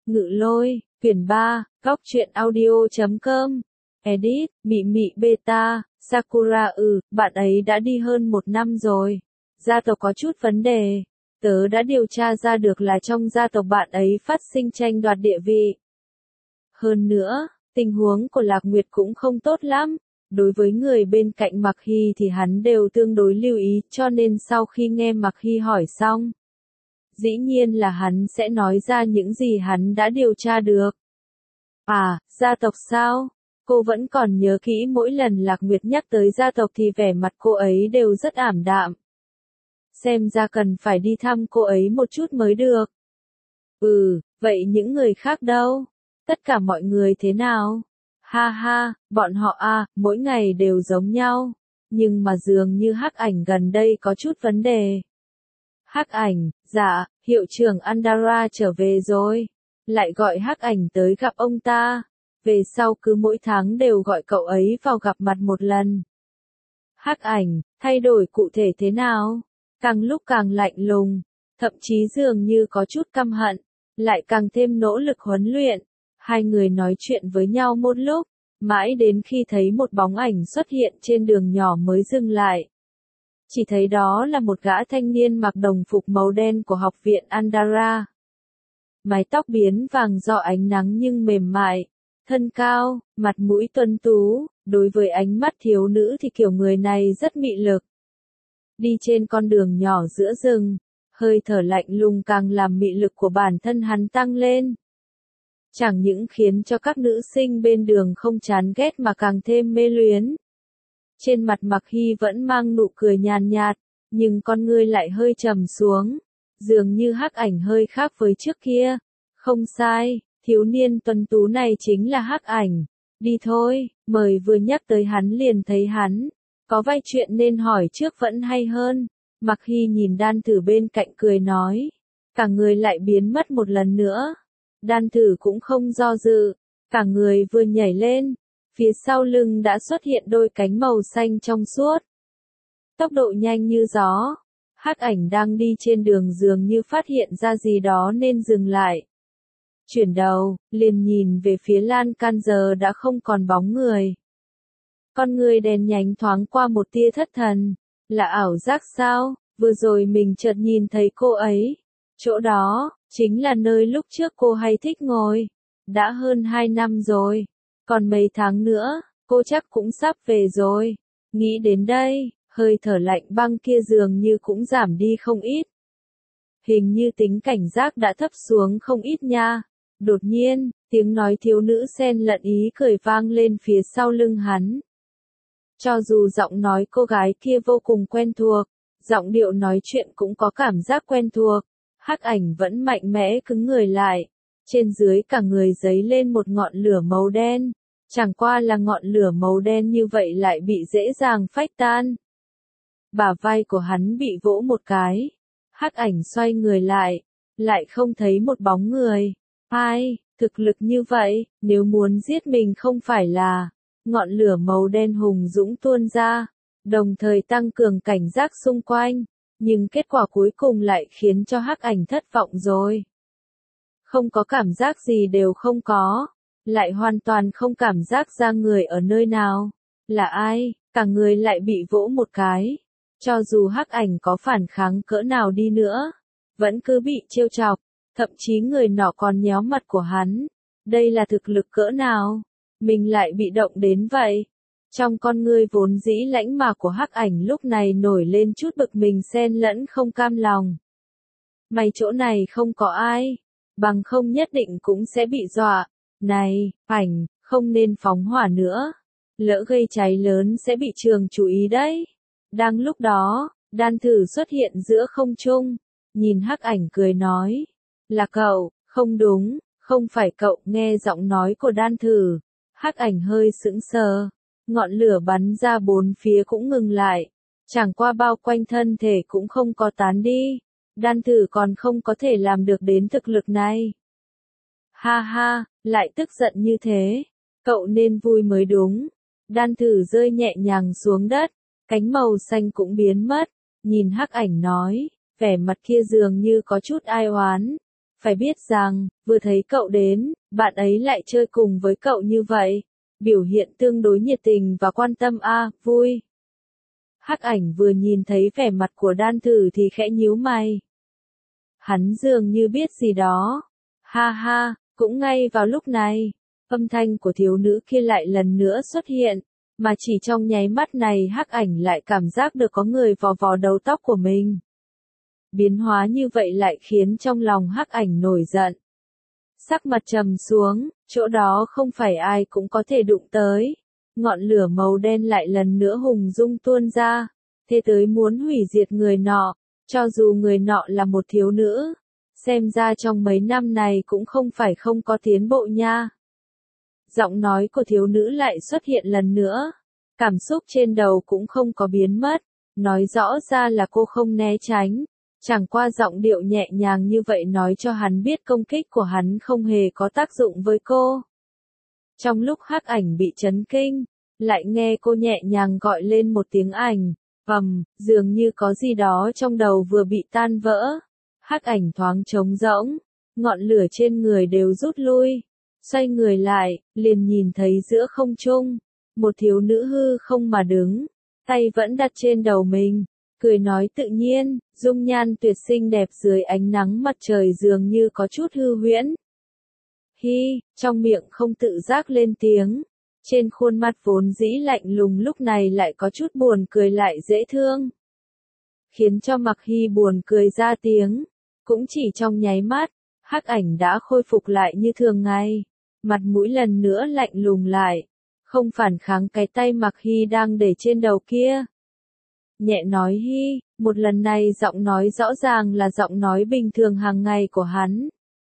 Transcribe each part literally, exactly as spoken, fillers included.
Ngự lôi, quyển ba, góc truyện audio chấm com. Edit, Mị Mị Beta, Sakura ừ, bạn ấy đã đi hơn một năm rồi. Gia tộc có chút vấn đề. Tớ đã điều tra ra được là trong gia tộc bạn ấy phát sinh tranh đoạt địa vị. Hơn nữa, tình huống của Lạc Nguyệt cũng không tốt lắm. Đối với người bên cạnh Mạc Hy thì hắn đều tương đối lưu ý, cho nên sau khi nghe Mạc Hy hỏi xong, dĩ nhiên là hắn sẽ nói ra những gì hắn đã điều tra được. À, gia tộc sao? Cô vẫn còn nhớ kỹ mỗi lần Lạc Nguyệt nhắc tới gia tộc thì vẻ mặt cô ấy đều rất ảm đạm. Xem ra cần phải đi thăm cô ấy một chút mới được. Ừ, vậy những người khác đâu? Tất cả mọi người thế nào? Ha ha, bọn họ à, mỗi ngày đều giống nhau. Nhưng mà dường như Hắc Ảnh gần đây có chút vấn đề. Hắc Ảnh, dạ, hiệu trưởng Andara trở về rồi. Lại gọi Hắc Ảnh tới gặp ông ta. Về sau cứ mỗi tháng đều gọi cậu ấy vào gặp mặt một lần. Hắc Ảnh, thay đổi cụ thể thế nào? Càng lúc càng lạnh lùng, thậm chí dường như có chút căm hận, lại càng thêm nỗ lực huấn luyện. Hai người nói chuyện với nhau một lúc, mãi đến khi thấy một bóng ảnh xuất hiện trên đường nhỏ mới dừng lại. Chỉ thấy đó là một gã thanh niên mặc đồng phục màu đen của học viện Andara. Mái tóc biến vàng do ánh nắng nhưng mềm mại, thân cao, mặt mũi tuấn tú, đối với ánh mắt thiếu nữ thì kiểu người này rất mị lực. Đi trên con đường nhỏ giữa rừng, hơi thở lạnh lùng càng làm mị lực của bản thân hắn tăng lên. Chẳng những khiến cho các nữ sinh bên đường không chán ghét mà càng thêm mê luyến. Trên mặt Mạc Hy vẫn mang nụ cười nhàn nhạt, nhưng con ngươi lại hơi trầm xuống, dường như Hắc Ảnh hơi khác với trước kia. Không sai, thiếu niên tuấn tú này chính là Hắc Ảnh. Đi thôi, mời vừa nhắc tới hắn liền thấy hắn. Có vài chuyện nên hỏi trước vẫn hay hơn. Mạc Hy nhìn đan thử bên cạnh cười nói. Cả người lại biến mất một lần nữa. Đan thử cũng không do dự. Cả người vừa nhảy lên. Phía sau lưng đã xuất hiện đôi cánh màu xanh trong suốt. Tốc độ nhanh như gió. Hắc Ảnh đang đi trên đường dường như phát hiện ra gì đó nên dừng lại. Chuyển đầu, liền nhìn về phía lan can giờ đã không còn bóng người. Con người đèn nhánh thoáng qua một tia thất thần. Là ảo giác sao? Vừa rồi mình chợt nhìn thấy cô ấy. Chỗ đó, chính là nơi lúc trước cô hay thích ngồi. Đã hơn hai năm rồi. Còn mấy tháng nữa, cô chắc cũng sắp về rồi. Nghĩ đến đây, hơi thở lạnh băng kia dường như cũng giảm đi không ít. Hình như tính cảnh giác đã thấp xuống không ít nha. Đột nhiên, tiếng nói thiếu nữ xen lẫn ý cười vang lên phía sau lưng hắn. Cho dù giọng nói cô gái kia vô cùng quen thuộc, giọng điệu nói chuyện cũng có cảm giác quen thuộc, Hắc Ảnh vẫn mạnh mẽ cứng người lại. Trên dưới cả người dấy lên một ngọn lửa màu đen. Chẳng qua là ngọn lửa màu đen như vậy lại bị dễ dàng phách tan. Bả vai của hắn bị vỗ một cái. Hắc Ảnh xoay người lại, lại không thấy một bóng người. Ai, thực lực như vậy, nếu muốn giết mình không phải là... Ngọn lửa màu đen hùng dũng tuôn ra, đồng thời tăng cường cảnh giác xung quanh, nhưng kết quả cuối cùng lại khiến cho Hắc Ảnh thất vọng rồi. Không có cảm giác gì đều không có, lại hoàn toàn không cảm giác ra người ở nơi nào, là ai, cả người lại bị vỗ một cái. Cho dù Hắc Ảnh có phản kháng cỡ nào đi nữa, vẫn cứ bị trêu chọc, thậm chí người nọ còn nhéo mặt của hắn. Đây là thực lực cỡ nào? Mình lại bị động đến vậy. Trong con ngươi vốn dĩ lãnh mạc của Hắc Ảnh lúc này nổi lên chút bực mình xen lẫn không cam lòng. Mày chỗ này không có ai, bằng không nhất định cũng sẽ bị dọa. Này, Ảnh, không nên phóng hỏa nữa. Lỡ gây cháy lớn sẽ bị trường chú ý đấy. Đang lúc đó, đan thử xuất hiện giữa không trung, nhìn Hắc Ảnh cười nói. Là cậu, không đúng, không phải cậu. Nghe giọng nói của đan thử. Hắc Ảnh hơi sững sờ, ngọn lửa bắn ra bốn phía cũng ngừng lại, chẳng qua bao quanh thân thể cũng không có tán đi. Đan thử còn không có thể làm được đến thực lực này. Ha ha, lại tức giận như thế, cậu nên vui mới đúng. Đan thử rơi nhẹ nhàng xuống đất, cánh màu xanh cũng biến mất, nhìn Hắc Ảnh nói, vẻ mặt kia dường như có chút ai oán. Phải biết rằng, vừa thấy cậu đến, bạn ấy lại chơi cùng với cậu như vậy. Biểu hiện tương đối nhiệt tình và quan tâm a, à, vui. Hắc Ảnh vừa nhìn thấy vẻ mặt của Đan Thử thì khẽ nhíu mày. Hắn dường như biết gì đó. Ha ha, cũng ngay vào lúc này, âm thanh của thiếu nữ kia lại lần nữa xuất hiện, mà chỉ trong nháy mắt này Hắc Ảnh lại cảm giác được có người vò vò đầu tóc của mình. Biến hóa như vậy lại khiến trong lòng Hắc Ảnh nổi giận. Sắc mặt trầm xuống, chỗ đó không phải ai cũng có thể đụng tới. Ngọn lửa màu đen lại lần nữa hùng dung tuôn ra, thế tới muốn hủy diệt người nọ, cho dù người nọ là một thiếu nữ. Xem ra trong mấy năm này cũng không phải không có tiến bộ nha. Giọng nói của thiếu nữ lại xuất hiện lần nữa. Cảm xúc trên đầu cũng không có biến mất. Nói rõ ra là cô không né tránh. Chẳng qua giọng điệu nhẹ nhàng như vậy nói cho hắn biết công kích của hắn không hề có tác dụng với cô. Trong lúc Hắc Ảnh bị chấn kinh, lại nghe cô nhẹ nhàng gọi lên một tiếng ảnh. Ầm, dường như có gì đó trong đầu vừa bị tan vỡ. Hắc Ảnh thoáng trống rỗng, ngọn lửa trên người đều rút lui. Xoay người lại, liền nhìn thấy giữa không trung, một thiếu nữ hư không mà đứng, tay vẫn đặt trên đầu mình, cười nói tự nhiên, dung nhan tuyệt xinh đẹp dưới ánh nắng mặt trời dường như có chút hư huyễn. Hi, trong miệng không tự giác lên tiếng, trên khuôn mặt vốn dĩ lạnh lùng lúc này lại có chút buồn cười lại dễ thương. Khiến cho Mặc Hy buồn cười ra tiếng, cũng chỉ trong nháy mắt, Hắc Ảnh đã khôi phục lại như thường ngày, mặt mũi lần nữa lạnh lùng lại, không phản kháng cái tay Mặc Hy đang để trên đầu kia. Nhẹ nói Hy, một lần này giọng nói rõ ràng là giọng nói bình thường hàng ngày của hắn.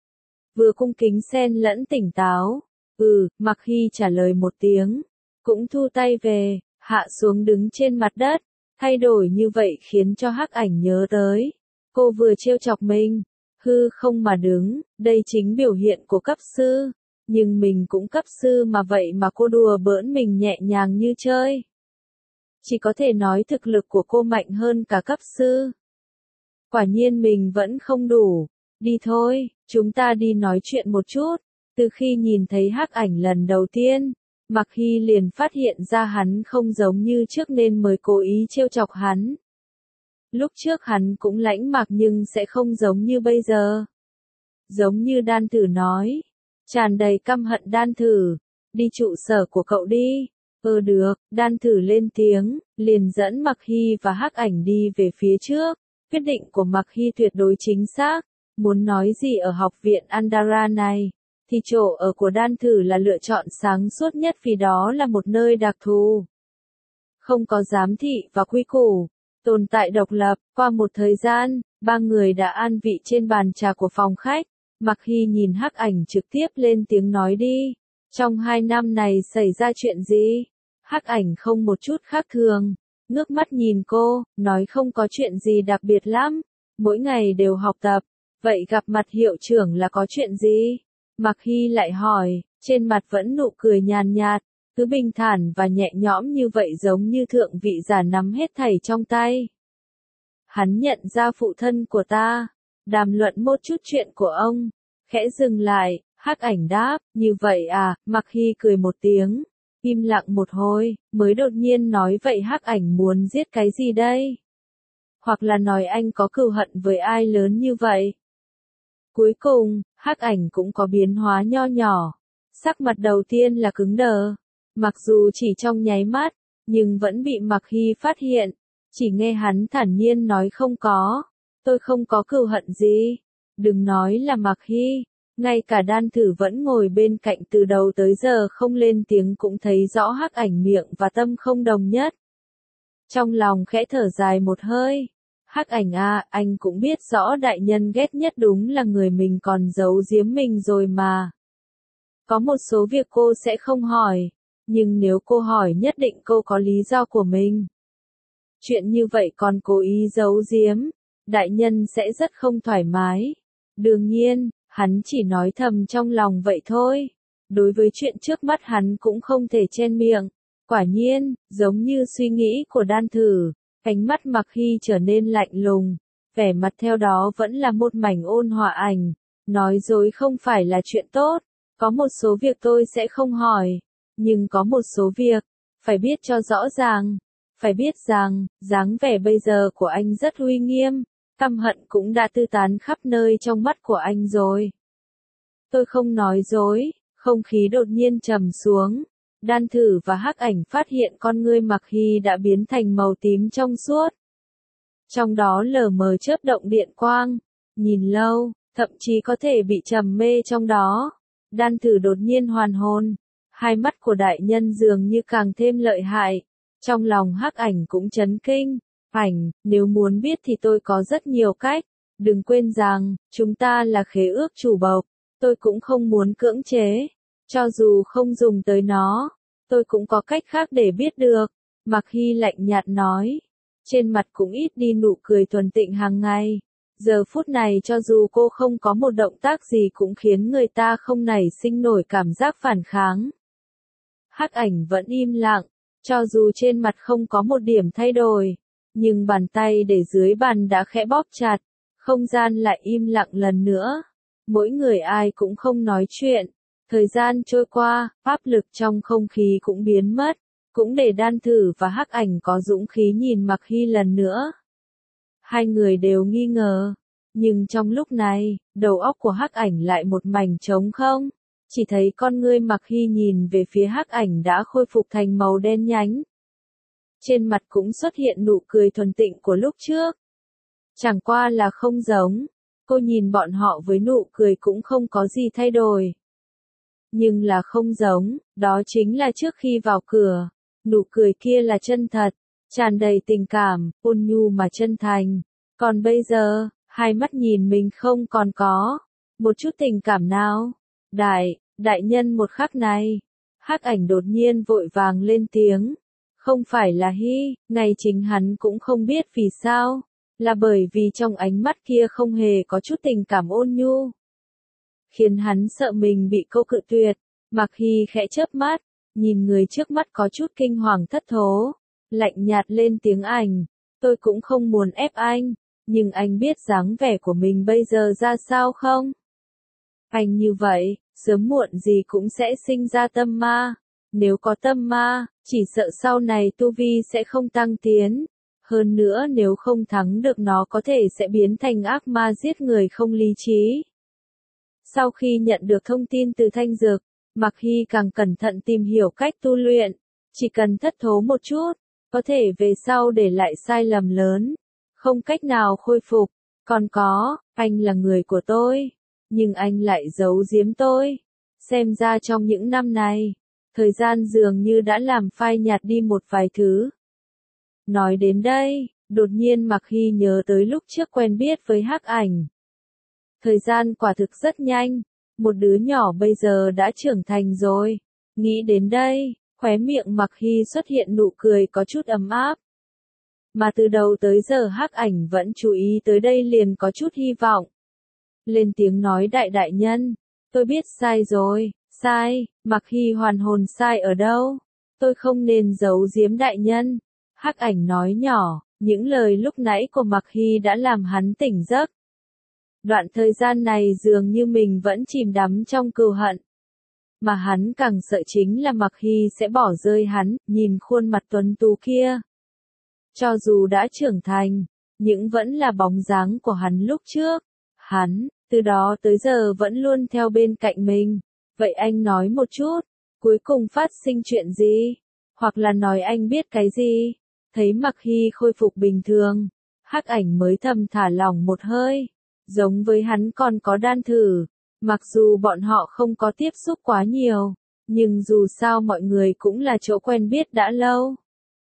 Vừa cung kính xen lẫn tỉnh táo, ừ, Mặc Hy trả lời một tiếng, cũng thu tay về, hạ xuống đứng trên mặt đất, thay đổi như vậy khiến cho Hắc Ảnh nhớ tới. Cô vừa trêu chọc mình, hư không mà đứng, đây chính biểu hiện của cấp sư, nhưng mình cũng cấp sư mà vậy mà cô đùa bỡn mình nhẹ nhàng như chơi. Chỉ có thể nói thực lực của cô mạnh hơn cả cấp sư. Quả nhiên mình vẫn không đủ, đi thôi, chúng ta đi nói chuyện một chút. Từ khi nhìn thấy Hắc Ảnh lần đầu tiên, Mặc Hy liền phát hiện ra hắn không giống như trước nên mới cố ý trêu chọc hắn. Lúc trước hắn cũng lãnh mạc nhưng sẽ không giống như bây giờ. Giống như Đan Thử nói, tràn đầy căm hận Đan Thử, đi trụ sở của cậu đi. Ừ được, Đan Thử lên tiếng, liền dẫn Mặc Hy và Hắc Ảnh đi về phía trước. Quyết định của Mặc Hy tuyệt đối chính xác, muốn nói gì ở học viện Andara này, thì chỗ ở của Đan Thử là lựa chọn sáng suốt nhất vì đó là một nơi đặc thù. Không có giám thị và quy củ, tồn tại độc lập. Qua một thời gian, ba người đã an vị trên bàn trà của phòng khách. Mặc Hy nhìn Hắc Ảnh trực tiếp lên tiếng nói đi. Trong hai năm này xảy ra chuyện gì? Hắc Ảnh không một chút khác thường, ngước mắt nhìn cô, nói không có chuyện gì đặc biệt lắm, mỗi ngày đều học tập. Vậy gặp mặt hiệu trưởng là có chuyện gì? Mặc Hy lại hỏi, trên mặt vẫn nụ cười nhàn nhạt, cứ bình thản và nhẹ nhõm như vậy giống như thượng vị giả nắm hết thảy trong tay. Hắn nhận ra phụ thân của ta, đàm luận một chút chuyện của ông, khẽ dừng lại, Hắc Ảnh đáp, như vậy à, Mặc Hy cười một tiếng, im lặng một hồi, mới đột nhiên nói vậy Hắc Ảnh muốn giết cái gì đây? Hoặc là nói anh có cừu hận với ai lớn như vậy? Cuối cùng, Hắc Ảnh cũng có biến hóa nho nhỏ, sắc mặt đầu tiên là cứng đờ, mặc dù chỉ trong nháy mắt, nhưng vẫn bị Mặc Hy phát hiện, chỉ nghe hắn thản nhiên nói không có, tôi không có cừu hận gì, đừng nói là Mặc Hy. Ngay cả Đan Thử vẫn ngồi bên cạnh từ đầu tới giờ không lên tiếng cũng thấy rõ Hắc Ảnh miệng và tâm không đồng nhất. Trong lòng khẽ thở dài một hơi. Hắc Ảnh à, anh cũng biết rõ đại nhân ghét nhất đúng là người mình còn giấu giếm mình rồi mà. Có một số việc cô sẽ không hỏi, nhưng nếu cô hỏi nhất định cô có lý do của mình. Chuyện như vậy còn cố ý giấu giếm, đại nhân sẽ rất không thoải mái. Đương nhiên, hắn chỉ nói thầm trong lòng vậy thôi. Đối với chuyện trước mắt hắn cũng không thể chen miệng. Quả nhiên, giống như suy nghĩ của Đan Thử, ánh mắt Mặc Hy trở nên lạnh lùng, vẻ mặt theo đó vẫn là một mảnh ôn hòa ảnh. Nói dối không phải là chuyện tốt, có một số việc tôi sẽ không hỏi, nhưng có một số việc, phải biết cho rõ ràng, phải biết rằng, dáng vẻ bây giờ của anh rất uy nghiêm, căm hận cũng đã tư tán khắp nơi trong mắt của anh rồi. Tôi không nói dối, không khí đột nhiên trầm xuống. Đan Thử và Hắc Ảnh phát hiện con ngươi Mặc Hy đã biến thành màu tím trong suốt. Trong đó lờ mờ chớp động điện quang, nhìn lâu, thậm chí có thể bị trầm mê trong đó. Đan Thử đột nhiên hoàn hồn, hai mắt của đại nhân dường như càng thêm lợi hại. Trong lòng Hắc Ảnh cũng chấn kinh, ảnh, nếu muốn biết thì tôi có rất nhiều cách, đừng quên rằng, chúng ta là khế ước chủ bộc, tôi cũng không muốn cưỡng chế, cho dù không dùng tới nó, tôi cũng có cách khác để biết được. Mặc Hy lạnh nhạt nói, trên mặt cũng ít đi nụ cười thuần tịnh hàng ngày. Giờ phút này cho dù cô không có một động tác gì cũng khiến người ta không nảy sinh nổi cảm giác phản kháng. Hắc Ảnh vẫn im lặng, cho dù trên mặt không có một điểm thay đổi, nhưng bàn tay để dưới bàn đã khẽ bóp chặt, không gian lại im lặng lần nữa. Mỗi người ai cũng không nói chuyện, thời gian trôi qua, áp lực trong không khí cũng biến mất, cũng để Đan Thử và Hắc Ảnh có dũng khí nhìn Mặc Hy lần nữa. Hai người đều nghi ngờ, nhưng trong lúc này, đầu óc của Hắc Ảnh lại một mảnh trống không, chỉ thấy con ngươi Mặc Hy nhìn về phía Hắc Ảnh đã khôi phục thành màu đen nhánh. Trên mặt cũng xuất hiện nụ cười thuần tịnh của lúc trước. Chẳng qua là không giống, cô nhìn bọn họ với nụ cười cũng không có gì thay đổi. Nhưng là không giống, đó chính là trước khi vào cửa, nụ cười kia là chân thật, tràn đầy tình cảm, ôn nhu mà chân thành. Còn bây giờ, hai mắt nhìn mình không còn có một chút tình cảm nào. Đại, đại nhân một khắc này, Hắc Ảnh đột nhiên vội vàng lên tiếng. Không phải là Hy, ngay chính hắn cũng không biết vì sao, là bởi vì trong ánh mắt kia không hề có chút tình cảm ôn nhu. Khiến hắn sợ mình bị câu cự tuyệt, Mặc Hy khẽ chớp mắt, nhìn người trước mắt có chút kinh hoàng thất thố, lạnh nhạt lên tiếng Ảnh, tôi cũng không muốn ép anh, nhưng anh biết dáng vẻ của mình bây giờ ra sao không? Anh như vậy, sớm muộn gì cũng sẽ sinh ra tâm ma. Nếu có tâm ma, chỉ sợ sau này tu vi sẽ không tăng tiến. Hơn nữa nếu không thắng được nó có thể sẽ biến thành ác ma giết người không lý trí. Sau khi nhận được thông tin từ Thanh Dược, Mặc Hy càng cẩn thận tìm hiểu cách tu luyện. Chỉ cần thất thố một chút, có thể về sau để lại sai lầm lớn. Không cách nào khôi phục. Còn có, anh là người của tôi. Nhưng anh lại giấu giếm tôi. Xem ra trong những năm này, thời gian dường như đã làm phai nhạt đi một vài thứ. Nói đến đây, đột nhiên Mặc Hy nhớ tới lúc trước quen biết với Hắc Ảnh. Thời gian quả thực rất nhanh, một đứa nhỏ bây giờ đã trưởng thành rồi. Nghĩ đến đây, khóe miệng Mặc Hy xuất hiện nụ cười có chút ấm áp. Mà từ đầu tới giờ Hắc Ảnh vẫn chú ý tới đây liền có chút hy vọng. Lên tiếng nói đại đại nhân, tôi biết sai rồi. Sai, Mặc Hy hoàn hồn sai ở đâu? Tôi không nên giấu giếm đại nhân. Hắc Ảnh nói nhỏ, những lời lúc nãy của Mặc Hy đã làm hắn tỉnh giấc. Đoạn thời gian này dường như mình vẫn chìm đắm trong cừu hận. Mà hắn càng sợ chính là Mặc Hy sẽ bỏ rơi hắn, nhìn khuôn mặt tuấn tú kia. Cho dù đã trưởng thành, nhưng vẫn là bóng dáng của hắn lúc trước. Hắn, từ đó tới giờ vẫn luôn theo bên cạnh mình. Vậy anh nói một chút, cuối cùng phát sinh chuyện gì? Hoặc là nói anh biết cái gì? Thấy Mặc Hy khôi phục bình thường, Hắc Ảnh mới thầm thả lỏng một hơi. Giống với hắn còn có Đan Thử, mặc dù bọn họ không có tiếp xúc quá nhiều, nhưng dù sao mọi người cũng là chỗ quen biết đã lâu.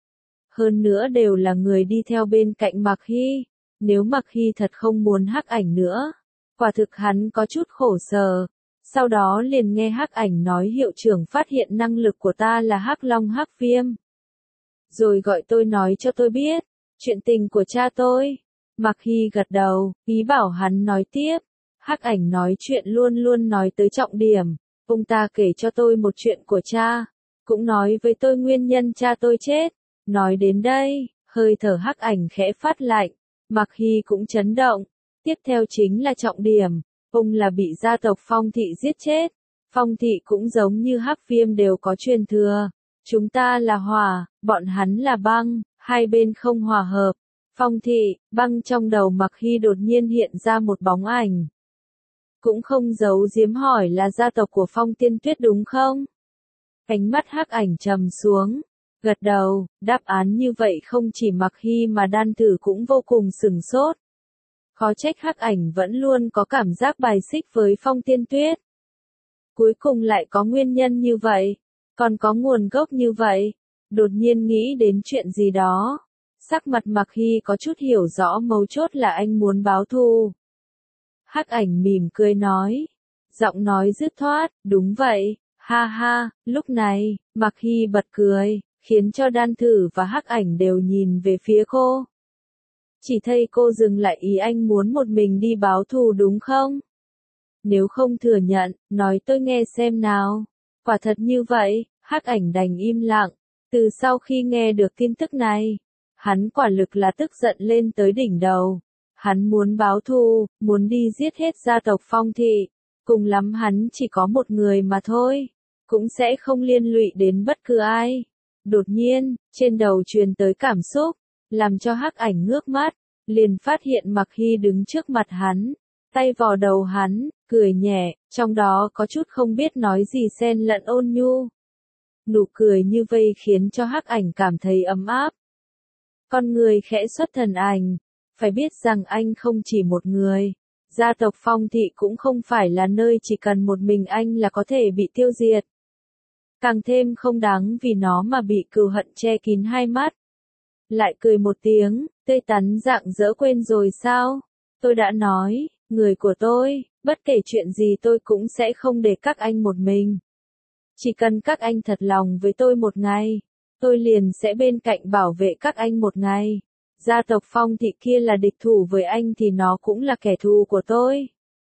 Hơn nữa đều là người đi theo bên cạnh Mặc Hy, nếu Mặc Hy thật không muốn Hắc Ảnh nữa, quả thực hắn có chút khổ sở. Sau đó liền nghe Hắc Ảnh nói hiệu trưởng phát hiện năng lực của ta là Hắc Long Hắc Viêm. Rồi gọi tôi nói cho tôi biết, chuyện tình của cha tôi. Mặc Hy gật đầu, ý bảo hắn nói tiếp. Hắc Ảnh nói chuyện luôn luôn nói tới trọng điểm. Ông ta kể cho tôi một chuyện của cha, cũng nói với tôi nguyên nhân cha tôi chết. Nói đến đây, hơi thở Hắc Ảnh khẽ phát lạnh. Mặc Hy cũng chấn động. Tiếp theo chính là trọng điểm. Ông là bị gia tộc Phong Thị giết chết. Phong Thị cũng giống như Hắc Viêm đều có truyền thừa. Chúng ta là hỏa, bọn hắn là băng, hai bên không hòa hợp. Phong Thị, băng trong đầu Mặc Hy đột nhiên hiện ra một bóng ảnh. Cũng không giấu giếm hỏi là gia tộc của Phong Tiên Tuyết đúng không? Ánh mắt Hắc Ảnh trầm xuống, gật đầu, đáp án như vậy không chỉ Mặc Hy mà Đan Tử cũng vô cùng sửng sốt. Khó trách Hắc Ảnh vẫn luôn có cảm giác bài xích với Phong Tiên Tuyết. Cuối cùng lại có nguyên nhân như vậy, còn có nguồn gốc như vậy. Đột nhiên nghĩ đến chuyện gì đó. Sắc mặt Mặc Hy có chút hiểu rõ mấu chốt là anh muốn báo thù. Hắc Ảnh mỉm cười nói. Giọng nói dứt khoát, đúng vậy, ha ha, lúc này, Mặc Hy bật cười, khiến cho Đan Thử và Hắc Ảnh đều nhìn về phía cô. Chỉ thấy cô dừng lại ý anh muốn một mình đi báo thù đúng không? Nếu không thừa nhận, nói tôi nghe xem nào. Quả thật như vậy, Hắc Ảnh đành im lặng. Từ sau khi nghe được tin tức này, hắn quả lực là tức giận lên tới đỉnh đầu. Hắn muốn báo thù, muốn đi giết hết gia tộc Phong Thị. Cùng lắm hắn chỉ có một người mà thôi. Cũng sẽ không liên lụy đến bất cứ ai. Đột nhiên, trên đầu truyền tới cảm xúc, làm cho Hắc Ảnh ngước mắt, liền phát hiện Mặc Hy đứng trước mặt hắn, tay vò đầu hắn, cười nhẹ, trong đó có chút không biết nói gì xen lẫn ôn nhu. Nụ cười như vây khiến cho Hắc Ảnh cảm thấy ấm áp. Con người khẽ xuất thần ảnh, phải biết rằng anh không chỉ một người, gia tộc Phong Thị cũng không phải là nơi chỉ cần một mình anh là có thể bị tiêu diệt. Càng thêm không đáng vì nó mà bị cừu hận che kín hai mắt. Lại cười một tiếng, tươi tắn rạng rỡ quên rồi sao? Tôi đã nói, người của tôi, bất kể chuyện gì tôi cũng sẽ không để các anh một mình. Chỉ cần các anh thật lòng với tôi một ngày, tôi liền sẽ bên cạnh bảo vệ các anh một ngày. Gia tộc Phong Thị kia là địch thủ với anh thì nó cũng là kẻ thù của tôi.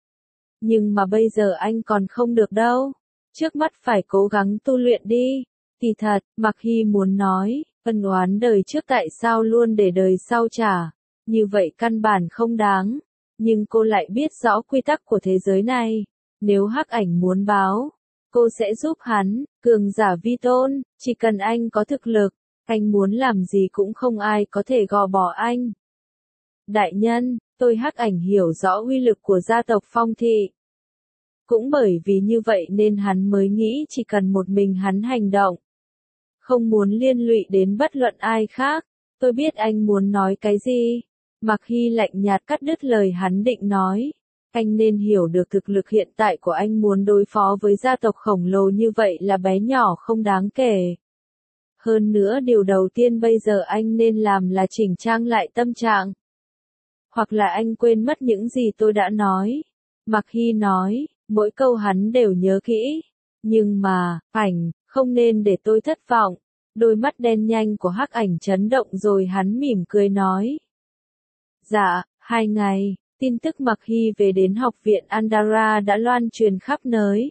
Nhưng mà bây giờ anh còn không được đâu. Trước mắt phải cố gắng tu luyện đi. Kỳ thật, Mặc Hy muốn nói, ân oán đời trước tại sao luôn để đời sau trả. Như vậy căn bản không đáng. Nhưng cô lại biết rõ quy tắc của thế giới này. Nếu Hắc Ảnh muốn báo, cô sẽ giúp hắn, cường giả vi tôn, chỉ cần anh có thực lực, anh muốn làm gì cũng không ai có thể gò bỏ anh. Đại nhân, tôi Hắc Ảnh hiểu rõ uy lực của gia tộc Phong Thị. Cũng bởi vì như vậy nên hắn mới nghĩ chỉ cần một mình hắn hành động. Không muốn liên lụy đến bất luận ai khác. Tôi biết anh muốn nói cái gì. Mặc Hy lạnh nhạt cắt đứt lời hắn định nói. Anh nên hiểu được thực lực hiện tại của anh muốn đối phó với gia tộc khổng lồ như vậy là bé nhỏ không đáng kể. Hơn nữa điều đầu tiên bây giờ anh nên làm là chỉnh trang lại tâm trạng. Hoặc là anh quên mất những gì tôi đã nói. Mặc Hy nói, mỗi câu hắn đều nhớ kỹ. Nhưng mà, Ảnh, không nên để tôi thất vọng. Đôi mắt đen nhanh của Hắc Ảnh chấn động rồi hắn mỉm cười nói. Dạ, hai ngày, tin tức Mặc Hy về đến học viện Andara đã loan truyền khắp nơi.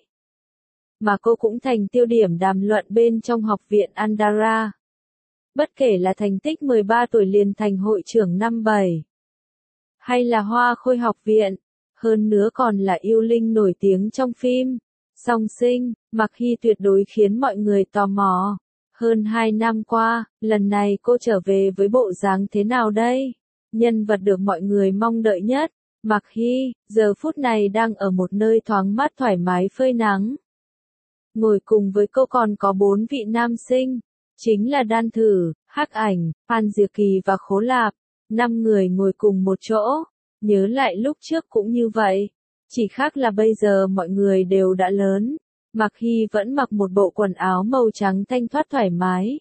Mà cô cũng thành tiêu điểm đàm luận bên trong học viện Andara. Bất kể là thành tích mười ba tuổi liền thành hội trưởng năm bảy, hay là Hoa Khôi học viện, hơn nữa còn là yêu linh nổi tiếng trong phim Song Sinh, Mặc Hy tuyệt đối khiến mọi người tò mò. Hơn hai năm qua, lần này cô trở về với bộ dáng thế nào đây? Nhân vật được mọi người mong đợi nhất, Mặc Hy, giờ phút này đang ở một nơi thoáng mát thoải mái phơi nắng. Ngồi cùng với cô còn có bốn vị nam sinh, chính là Đan Thử, Hắc Ảnh, Phan Diệp Kỳ và Khố Lạp. Năm người ngồi cùng một chỗ, nhớ lại lúc trước cũng như vậy. Chỉ khác là bây giờ mọi người đều đã lớn. Mặc Hy vẫn mặc một bộ quần áo màu trắng thanh thoát thoải mái.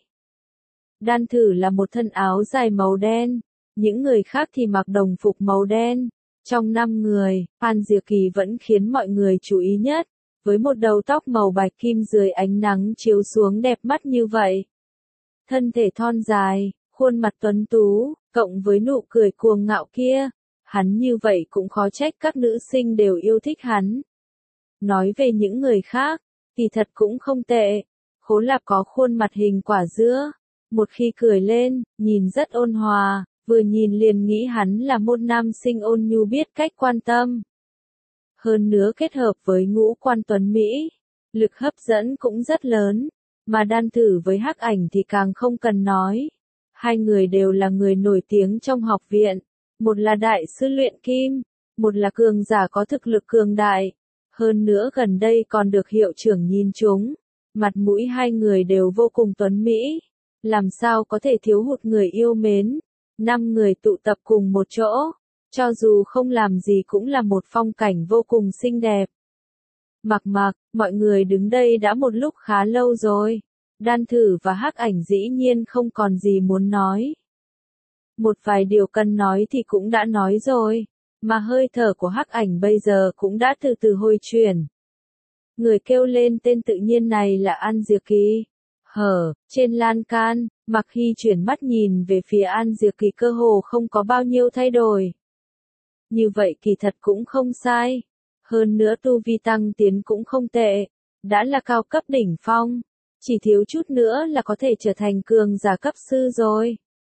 Đan Thử là một thân áo dài màu đen, những người khác thì mặc đồng phục màu đen. Trong năm người, Phan Diệp Kỳ vẫn khiến mọi người chú ý nhất, với một đầu tóc màu bạch kim dưới ánh nắng chiếu xuống đẹp mắt như vậy. Thân thể thon dài, khuôn mặt tuấn tú, cộng với nụ cười cuồng ngạo kia, hắn như vậy cũng khó trách các nữ sinh đều yêu thích hắn. Nói về những người khác, thì thật cũng không tệ. Khố Lạp có khuôn mặt hình quả dứa, một khi cười lên, nhìn rất ôn hòa, vừa nhìn liền nghĩ hắn là một nam sinh ôn nhu biết cách quan tâm. hơn nữa kết hợp với ngũ quan tuấn Mỹ, lực hấp dẫn cũng rất lớn, mà đan thử với Hắc Ảnh thì càng không cần nói. Hai người đều là người nổi tiếng trong học viện, một là đại sư luyện kim, một là cường giả có thực lực cường đại, hơn nữa gần đây còn được hiệu trưởng nhìn chúng, mặt mũi hai người đều vô cùng tuấn Mỹ, làm sao có thể thiếu hụt người yêu mến. Năm người tụ tập cùng một chỗ, cho dù không làm gì cũng là một phong cảnh vô cùng xinh đẹp. Mặc mặc, mọi người đứng đây đã một lúc khá lâu rồi. Đan thử và Hắc Ảnh dĩ nhiên không còn gì muốn nói. Một vài điều cần nói thì cũng đã nói rồi, mà hơi thở của Hắc Ảnh bây giờ cũng đã từ từ hồi chuyển. Người kêu lên tên tự nhiên này là An Diệp Kỳ. Hở, trên lan can, Mặc Hy chuyển mắt nhìn về phía An Diệp Kỳ cơ hồ không có bao nhiêu thay đổi. Như vậy kỳ thật cũng không sai. Hơn nữa tu vi tăng tiến cũng không tệ. Đã là cao cấp đỉnh phong. Chỉ thiếu chút nữa là có thể trở thành cường giả cấp sư rồi.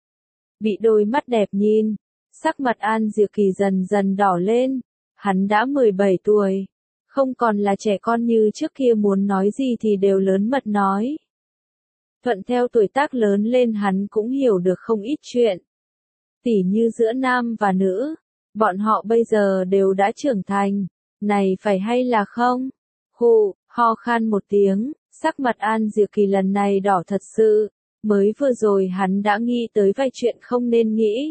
Bị đôi mắt đẹp nhìn, sắc mặt An Diệp Kỳ dần dần đỏ lên. Hắn đã mười bảy tuổi. Không còn là trẻ con như trước kia, muốn nói gì thì đều lớn mật nói. Thuận theo tuổi tác lớn lên hắn cũng hiểu được không ít chuyện. Tỉ như giữa nam và nữ, bọn họ bây giờ đều đã trưởng thành, này phải hay là không? Hù, ho khan một tiếng, sắc mặt An Diệp Kỳ lần này đỏ thật sự, mới vừa rồi hắn đã nghĩ tới vài chuyện không nên nghĩ.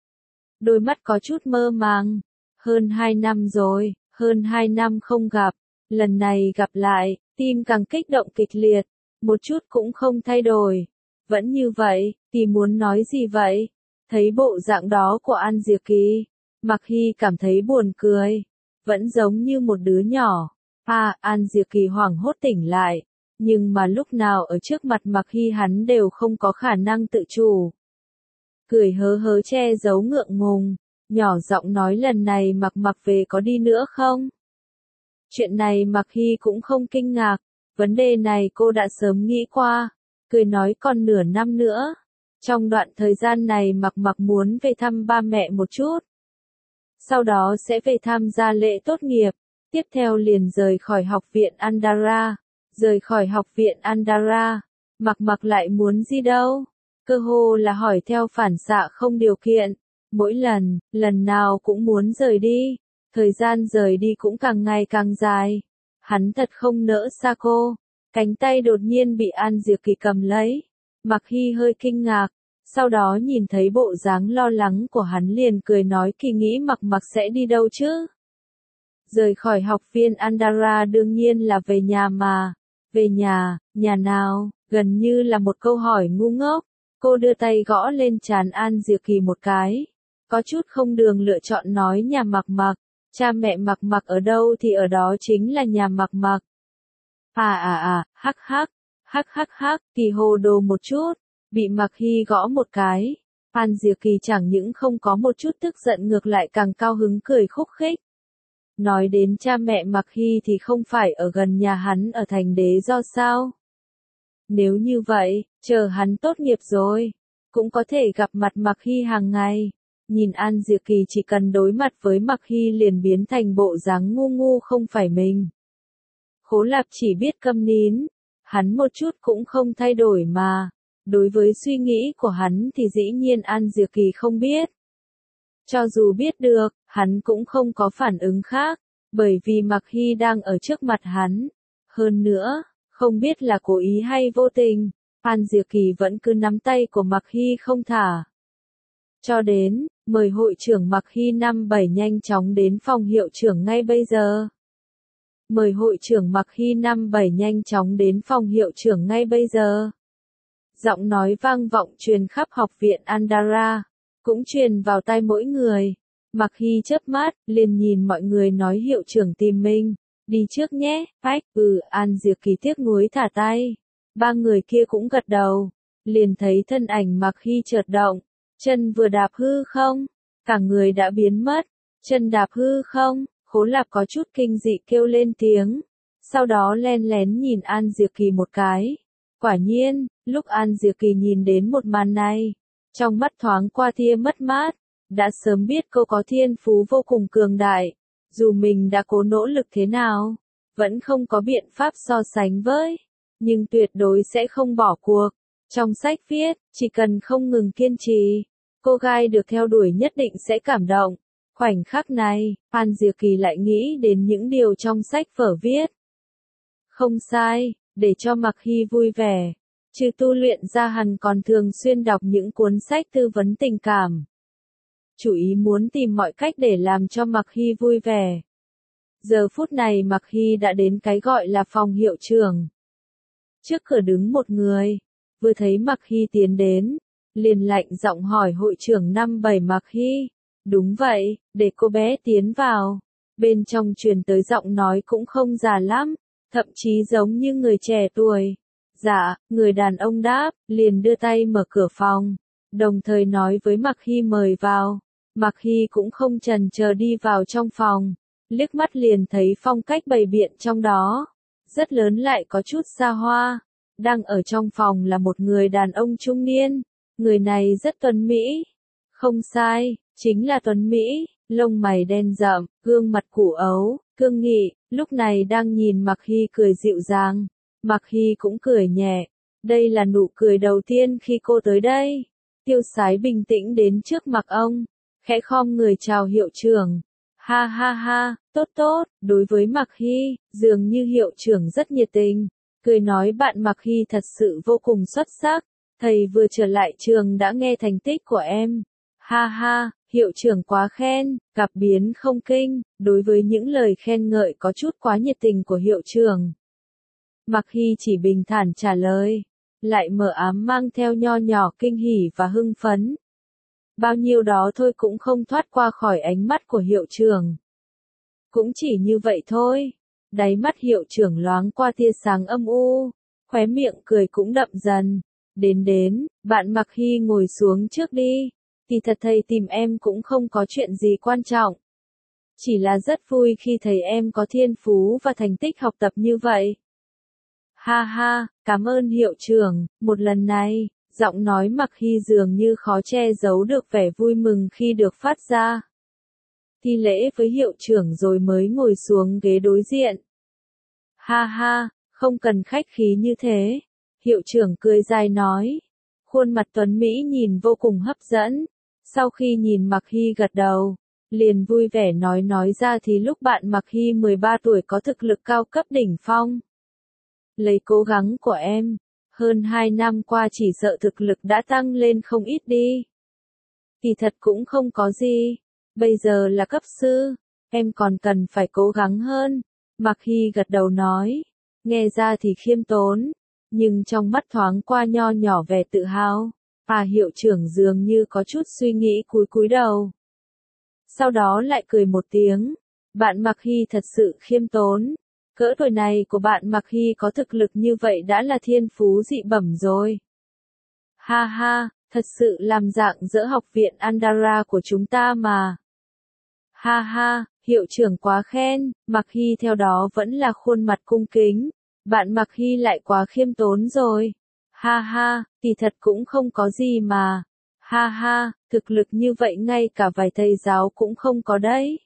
Đôi mắt có chút mơ màng, hơn hai năm rồi, hơn hai năm không gặp, lần này gặp lại, tim càng kích động kịch liệt. Một chút cũng không thay đổi. Vẫn như vậy, thì muốn nói gì vậy? Thấy bộ dạng đó của An Diệp Kỳ, Mặc Hy cảm thấy buồn cười. Vẫn giống như một đứa nhỏ. À, An Diệp Kỳ hoảng hốt tỉnh lại. Nhưng mà lúc nào ở trước mặt Mặc Hy hắn đều không có khả năng tự chủ. Cười hớ hớ che giấu ngượng ngùng. Nhỏ giọng nói lần này Mặc Mặc về có đi nữa không? Chuyện này Mặc Hy cũng không kinh ngạc. Vấn đề này cô đã sớm nghĩ qua, cười nói còn nửa năm nữa. Trong đoạn thời gian này Mặc Mặc muốn về thăm ba mẹ một chút. Sau đó sẽ về tham gia lễ tốt nghiệp, tiếp theo liền rời khỏi học viện Andara. Rời khỏi học viện Andara, Mặc Mặc lại muốn gì đâu? Cơ hồ là hỏi theo phản xạ không điều kiện. Mỗi lần, lần nào cũng muốn rời đi. Thời gian rời đi cũng càng ngày càng dài. Hắn thật không nỡ xa cô. Cánh tay đột nhiên bị An Diệp Kỳ cầm lấy. Mặc Hy hơi kinh ngạc. Sau đó nhìn thấy bộ dáng lo lắng của hắn liền cười nói Kỳ nghĩ Mặc Mặc sẽ đi đâu chứ? Rời khỏi học viên Andara đương nhiên là về nhà mà. Về nhà, nhà nào? Gần như là một câu hỏi ngu ngốc. Cô đưa tay gõ lên trán An Diệp Kỳ một cái. Có chút không đường lựa chọn nói nhà Mặc Mặc. Cha mẹ Mặc Mặc ở đâu thì ở đó chính là nhà Mặc Mặc. À à à, hắc hắc, hắc hắc hắc, Kỳ hồ đồ một chút, bị Mặc Hy gõ một cái. An Diệp Kỳ chẳng những không có một chút tức giận ngược lại càng cao hứng cười khúc khích. Nói đến cha mẹ Mặc Hy thì không phải ở gần nhà hắn ở thành đế do sao? Nếu như vậy, chờ hắn tốt nghiệp rồi, cũng có thể gặp mặt Mặc Hy hàng ngày. Nhìn An Diệp Kỳ chỉ cần đối mặt với Mặc Hy liền biến thành bộ dáng ngu ngu không phải mình. Khố Lạp chỉ biết câm nín, hắn một chút cũng không thay đổi mà. Đối với suy nghĩ của hắn thì dĩ nhiên An Diệp Kỳ không biết. Cho dù biết được, hắn cũng không có phản ứng khác, bởi vì Mặc Hy đang ở trước mặt hắn. Hơn nữa, không biết là cố ý hay vô tình, An Diệp Kỳ vẫn cứ nắm tay của Mặc Hy không thả. Cho đến, mời hội trưởng Mặc Hy năm bảy nhanh chóng đến phòng hiệu trưởng ngay bây giờ. Mời hội trưởng Mặc Hy năm bảy nhanh chóng đến phòng hiệu trưởng ngay bây giờ. Giọng nói vang vọng truyền khắp học viện Andara, cũng truyền vào tai mỗi người. Mặc Hy chớp mắt, liền nhìn mọi người nói hiệu trưởng tìm mình. Đi trước nhé, phách, ừ, An Diệp Kỳ tiếc nuối thả tay. Ba người kia cũng gật đầu. Liền thấy thân ảnh Mặc Hy chợt động. Chân vừa đạp hư không, cả người đã biến mất. Chân đạp hư không, Khố Lạp có chút kinh dị kêu lên tiếng. Sau đó len lén nhìn An Diệp Kỳ một cái. Quả nhiên, lúc An Diệp Kỳ nhìn đến một màn này, trong mắt thoáng qua tia mất mát, đã sớm biết cô có thiên phú vô cùng cường đại, Dù mình đã cố nỗ lực thế nào, vẫn không có biện pháp so sánh với, nhưng tuyệt đối sẽ không bỏ cuộc. Trong sách viết, chỉ cần không ngừng kiên trì, cô gái được theo đuổi nhất định sẽ cảm động. Khoảnh khắc này, Phan Diệp Kỳ lại nghĩ đến những điều trong sách vở viết. Không sai, để cho Mặc Hy vui vẻ. Trừ tu luyện ra hắn còn thường xuyên đọc những cuốn sách tư vấn tình cảm. Chủ ý muốn tìm mọi cách để làm cho Mặc Hy vui vẻ. Giờ phút này Mặc Hy đã đến cái gọi là phòng hiệu trưởng. Trước cửa đứng một người, vừa thấy Mặc Hy tiến đến, liền lạnh giọng hỏi hội trưởng năm bảy Mặc Hy. Đúng vậy, để cô bé tiến vào. Bên trong truyền tới giọng nói cũng không già lắm, thậm chí giống như người trẻ tuổi. Dạ, người đàn ông đáp, liền đưa tay mở cửa phòng, đồng thời nói với Mặc Hy mời vào. Mặc Hy cũng không chần chờ đi vào trong phòng, liếc mắt liền thấy phong cách bày biện trong đó, rất lớn lại có chút xa hoa. Đang ở trong phòng là một người đàn ông trung niên, người này rất tuấn mỹ. Không sai, chính là tuấn mỹ, lông mày đen rậm, gương mặt củ ấu, cương nghị, lúc này đang nhìn Mặc Hy cười dịu dàng. Mặc Hy cũng cười nhẹ, đây là nụ cười đầu tiên khi cô tới đây. Tiêu Sái bình tĩnh đến trước mặt ông, khẽ khom người chào hiệu trưởng. Ha ha ha, tốt tốt, đối với Mặc Hy, dường như hiệu trưởng rất nhiệt tình, cười nói bạn Mặc Hy thật sự vô cùng xuất sắc, thầy vừa trở lại trường đã nghe thành tích của em. Ha ha, hiệu trưởng quá khen, gặp biến không kinh, đối với những lời khen ngợi có chút quá nhiệt tình của hiệu trưởng. Mặc Hy chỉ bình thản trả lời, lại mờ ám mang theo nho nhỏ kinh hỉ và hưng phấn. Bao nhiêu đó thôi cũng không thoát qua khỏi ánh mắt của hiệu trưởng. Cũng chỉ như vậy thôi. Đáy mắt hiệu trưởng loáng qua tia sáng âm u, khóe miệng cười cũng đậm dần. Đến đến, bạn Mặc Hy ngồi xuống trước đi. Thì thật thầy tìm em cũng không có chuyện gì quan trọng. Chỉ là rất vui khi thấy em có thiên phú và thành tích học tập như vậy. Ha ha, cảm ơn hiệu trưởng, một lần này, giọng nói Mặc Hy dường như khó che giấu được vẻ vui mừng khi được phát ra. Thi lễ với hiệu trưởng rồi mới ngồi xuống ghế đối diện. Ha ha, không cần khách khí như thế. Hiệu trưởng cười dài nói. Khuôn mặt tuấn Mỹ nhìn vô cùng hấp dẫn. Sau khi nhìn Mặc Hy gật đầu, liền vui vẻ nói nói ra thì lúc bạn Mặc Hy mười ba tuổi có thực lực cao cấp đỉnh phong. Lấy cố gắng của em, hơn hai năm qua chỉ sợ thực lực đã tăng lên không ít đi. Thì thật cũng không có gì, bây giờ là cấp sư, em còn cần phải cố gắng hơn. Mặc Hy gật đầu nói, nghe ra thì khiêm tốn, nhưng trong mắt thoáng qua nho nhỏ vẻ tự hào. À hiệu trưởng dường như có chút suy nghĩ cúi cúi đầu. Sau đó lại cười một tiếng, bạn Mặc Hy thật sự khiêm tốn. Cỡ tuổi này của bạn Mặc Hy có thực lực như vậy đã là thiên phú dị bẩm rồi. Ha ha, thật sự làm dạng dỡ học viện Andara của chúng ta mà. Ha ha, hiệu trưởng quá khen, Mặc Hy theo đó vẫn là khuôn mặt cung kính. Bạn Mặc Hy lại quá khiêm tốn rồi. Ha ha, thì thật cũng không có gì mà. Ha ha, thực lực như vậy ngay cả vài thầy giáo cũng không có đấy.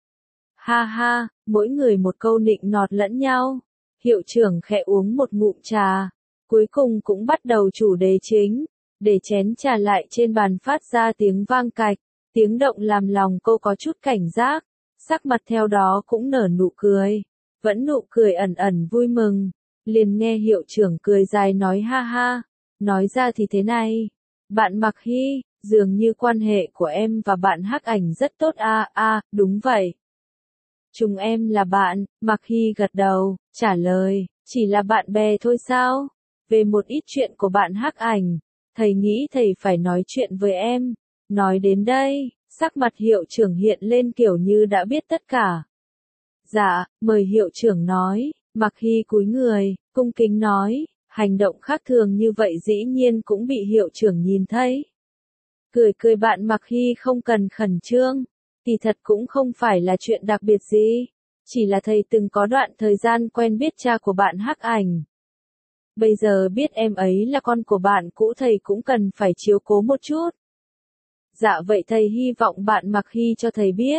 Ha ha, mỗi người một câu nịnh nọt lẫn nhau. Hiệu trưởng khẽ uống một ngụm trà, cuối cùng cũng bắt đầu chủ đề chính, để chén trà lại trên bàn phát ra tiếng vang cạch, tiếng động làm lòng cô có chút cảnh giác, sắc mặt theo đó cũng nở nụ cười, vẫn nụ cười ẩn ẩn vui mừng, liền nghe hiệu trưởng cười dài nói ha ha, nói ra thì thế này, bạn Mặc Hy, dường như quan hệ của em và bạn Hắc Ảnh rất tốt a a, đúng vậy. Chúng em là bạn, Mặc Hy gật đầu, trả lời, chỉ là bạn bè thôi sao? Về một ít chuyện của bạn Hắc Ảnh, thầy nghĩ thầy phải nói chuyện với em. Nói đến đây, sắc mặt hiệu trưởng hiện lên kiểu như đã biết tất cả. Dạ, mời hiệu trưởng nói, Mặc Hy cúi người, cung kính nói, hành động khác thường như vậy dĩ nhiên cũng bị hiệu trưởng nhìn thấy. Cười cười bạn Mặc Hy không cần khẩn trương. Thì thật cũng không phải là chuyện đặc biệt gì, chỉ là thầy từng có đoạn thời gian quen biết cha của bạn Hắc Ảnh. Bây giờ biết em ấy là con của bạn cũ thầy cũng cần phải chiếu cố một chút. Dạ vậy thầy hy vọng bạn Mặc Hy cho thầy biết,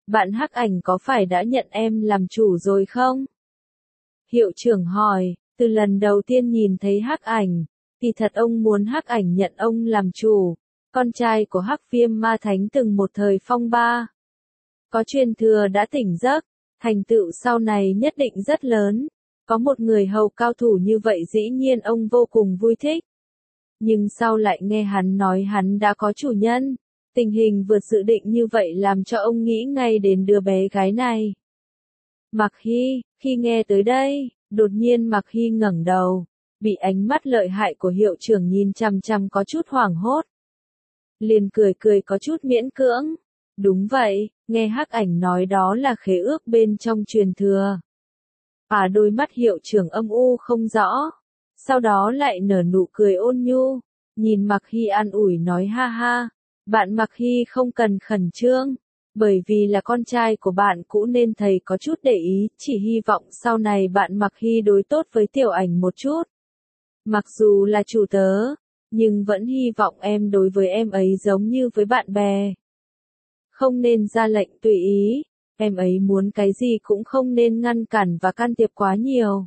bạn Hắc Ảnh có phải đã nhận em làm chủ rồi không? Hiệu trưởng hỏi, từ lần đầu tiên nhìn thấy Hắc Ảnh, thì thật ông muốn Hắc Ảnh nhận ông làm chủ. Con trai của Hắc Viêm Ma Thánh từng một thời phong ba. Có truyền thừa đã tỉnh giấc, thành tựu sau này nhất định rất lớn. Có một người hầu cao thủ như vậy dĩ nhiên ông vô cùng vui thích. Nhưng sau lại nghe hắn nói hắn đã có chủ nhân. Tình hình vượt dự định như vậy làm cho ông nghĩ ngay đến đứa bé gái này. Mặc Hy, khi nghe tới đây, đột nhiên Mặc Hy ngẩng đầu, bị ánh mắt lợi hại của hiệu trưởng nhìn chằm chằm có chút hoảng hốt. Liền cười cười có chút miễn cưỡng. Đúng vậy, nghe Hắc Ảnh nói đó là khế ước bên trong truyền thừa. À, đôi mắt hiệu trưởng âm u không rõ. Sau đó lại nở nụ cười ôn nhu, nhìn Mặc Hy an ủi nói ha ha, bạn Mặc Hy không cần khẩn trương, bởi vì là con trai của bạn cũ nên thầy có chút để ý, chỉ hy vọng sau này bạn Mặc Hy đối tốt với Tiểu Ảnh một chút. Mặc dù là chủ tớ, nhưng vẫn hy vọng em đối với em ấy giống như với bạn bè. Không nên ra lệnh tùy ý, em ấy muốn cái gì cũng không nên ngăn cản và can thiệp quá nhiều.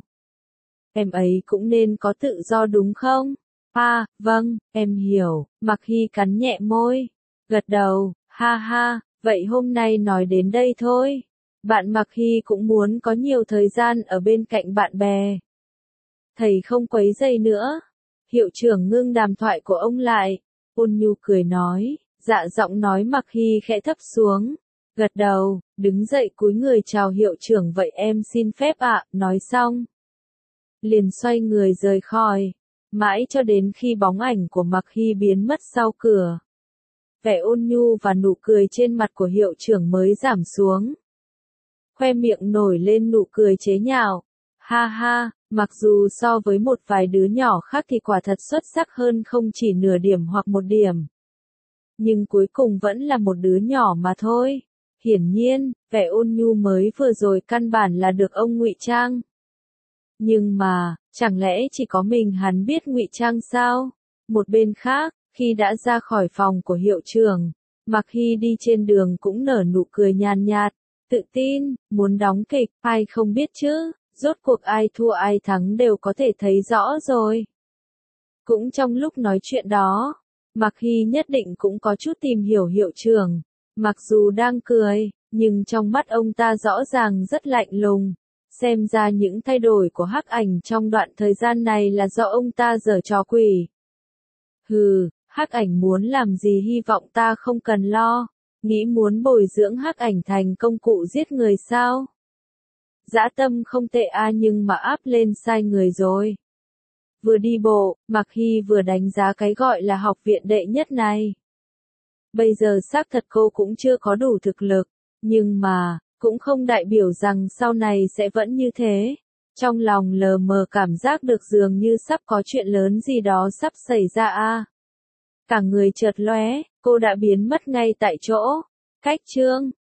Em ấy cũng nên có tự do đúng không? À, vâng, em hiểu, Mặc Hy cắn nhẹ môi, gật đầu, ha ha, vậy hôm nay nói đến đây thôi. Bạn Mặc Hy cũng muốn có nhiều thời gian ở bên cạnh bạn bè. Thầy không quấy rầy nữa. Hiệu trưởng ngưng đàm thoại của ông lại, ôn nhu cười nói, dạ giọng nói Mặc Hy khẽ thấp xuống, gật đầu, đứng dậy cúi người chào hiệu trưởng vậy em xin phép ạ, nói xong. Liền xoay người rời khỏi, mãi cho đến khi bóng ảnh của Mặc Hy biến mất sau cửa. Vẻ ôn nhu và nụ cười trên mặt của hiệu trưởng mới giảm xuống. Khoe miệng nổi lên nụ cười chế nhạo, ha ha, mặc dù so với một vài đứa nhỏ khác thì quả thật xuất sắc hơn không chỉ nửa điểm hoặc một điểm. Nhưng cuối cùng vẫn là một đứa nhỏ mà thôi. Hiển nhiên, vẻ ôn nhu mới vừa rồi căn bản là được ông ngụy trang. Nhưng mà, chẳng lẽ chỉ có mình hắn biết ngụy trang sao? Một bên khác, khi đã ra khỏi phòng của hiệu trưởng, Mặc Hy đi trên đường cũng nở nụ cười nhàn nhạt, tự tin, muốn đóng kịch, ai không biết chứ, rốt cuộc ai thua ai thắng đều có thể thấy rõ rồi. Cũng trong lúc nói chuyện đó, Mặc Hy nhất định cũng có chút tìm hiểu hiệu trưởng, mặc dù đang cười, nhưng trong mắt ông ta rõ ràng rất lạnh lùng. Xem ra những thay đổi của Hắc Ảnh trong đoạn thời gian này là do ông ta giở trò quỷ. Hừ, Hắc Ảnh muốn làm gì hy vọng ta không cần lo, nghĩ muốn bồi dưỡng Hắc Ảnh thành công cụ giết người sao? Dã tâm không tệ a nhưng mà áp lên sai người rồi. Vừa đi bộ, Mặc Hy vừa đánh giá cái gọi là học viện đệ nhất này. Bây giờ xác thật cô cũng chưa có đủ thực lực, nhưng mà, cũng không đại biểu rằng sau này sẽ vẫn như thế. Trong lòng lờ mờ cảm giác được dường như sắp có chuyện lớn gì đó sắp xảy ra a. Cả người chợt lóe, cô đã biến mất ngay tại chỗ. Cách chương